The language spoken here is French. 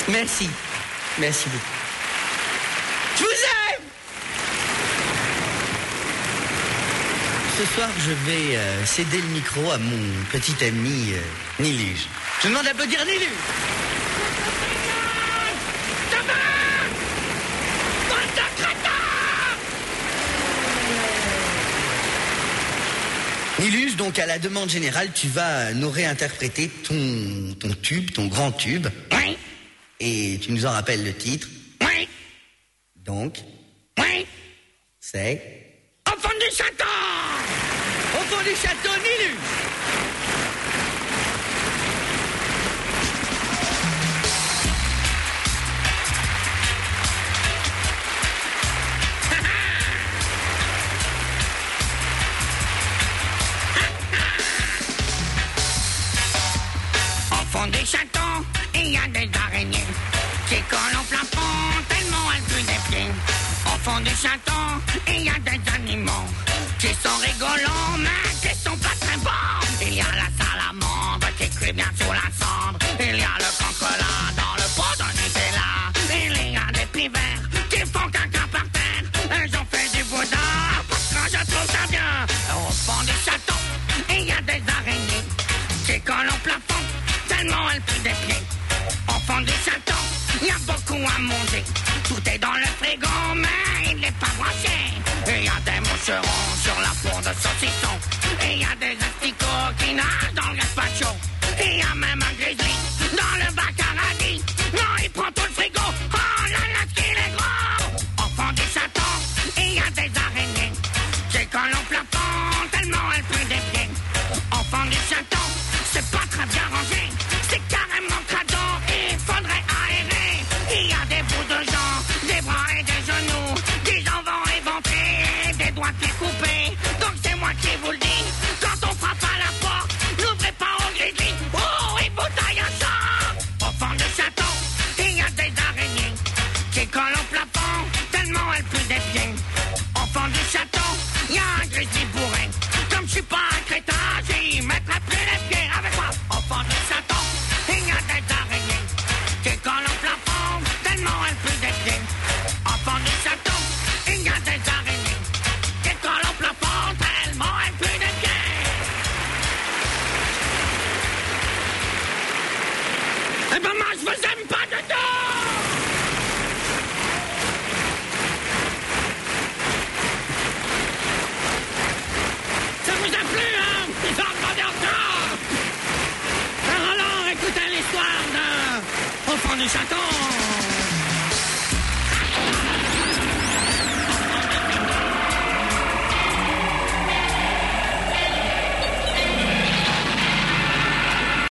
Merci. Merci beaucoup. Je vous aime! Ce soir, je vais céder le micro à mon petit ami Niluge. Je demande d'applaudir Niluge. Niluge, donc à la demande générale, tu vas nous réinterpréter ton tube, ton grand tube. Oui. Et tu nous en rappelles le titre. Oui. Donc, Oui. c'est... Au fond du château! Au fond du château, Niluge! Au fond du château, il y a des araignées qui collent au plafond tellement elles puent des pieds. Au fond du château, il y a des animaux qui sont rigolants mais qui sont pas très bons. Il y a la salamandre qui cuit bien sous la cendre. Il y a le cancola dans le pot de Nutella. Il y a des pivers qui font caca par terre. Et j'en fais du boudin parce que je trouve ça bien. Au fond du château, il y a des araignées qui collent au plafond tellement elles puent des pieds. Au fond du château, il y a beaucoup à manger. Tout est dans le frigo, mais il n'est pas branché. Il y a des moucherons sur la peau de saucisson. Il y a des asticots qui nagent dans le gazpacho. Il y a même un grizzly dans le bac à radis. Non, il prend tout le frigo. Oh là là, qu'il est gros. Au fond du château, il y a des araignées qui collent au plafond tellement elles puent des pieds. Au fond du château, c'est pas très bien rangé. C'est carrément crado, il faudrait aérer. Il y a des bouts de jambes, des bras et des genoux, des jambes éventrés, des doigts de pied coupés. Donc c'est moi qui vous le dis, quand on frappe à la porte, n'ouvrez pas au grizzly. Oh, et bouteille à chambre. Au fond du château, il y a des araignées qui collent au plafond, tellement elles puent des pieds. Au fond du château, il y a un grizzly bourré. Comme je suis pas un crétin, j'y mettrai plus les pieds avec moi. Au fond du château, il y a des araignées qui collent au plafond, tellement elles puent des pieds. Au fond du château, il y a des araignées qui collent au plafond, tellement elles puent des pieds. Eh ben moi, je vous aime pas du tout! Ça vous a plu, hein? Ils ont demandé encore! Alors, écoutez l'histoire de... Au fond du château!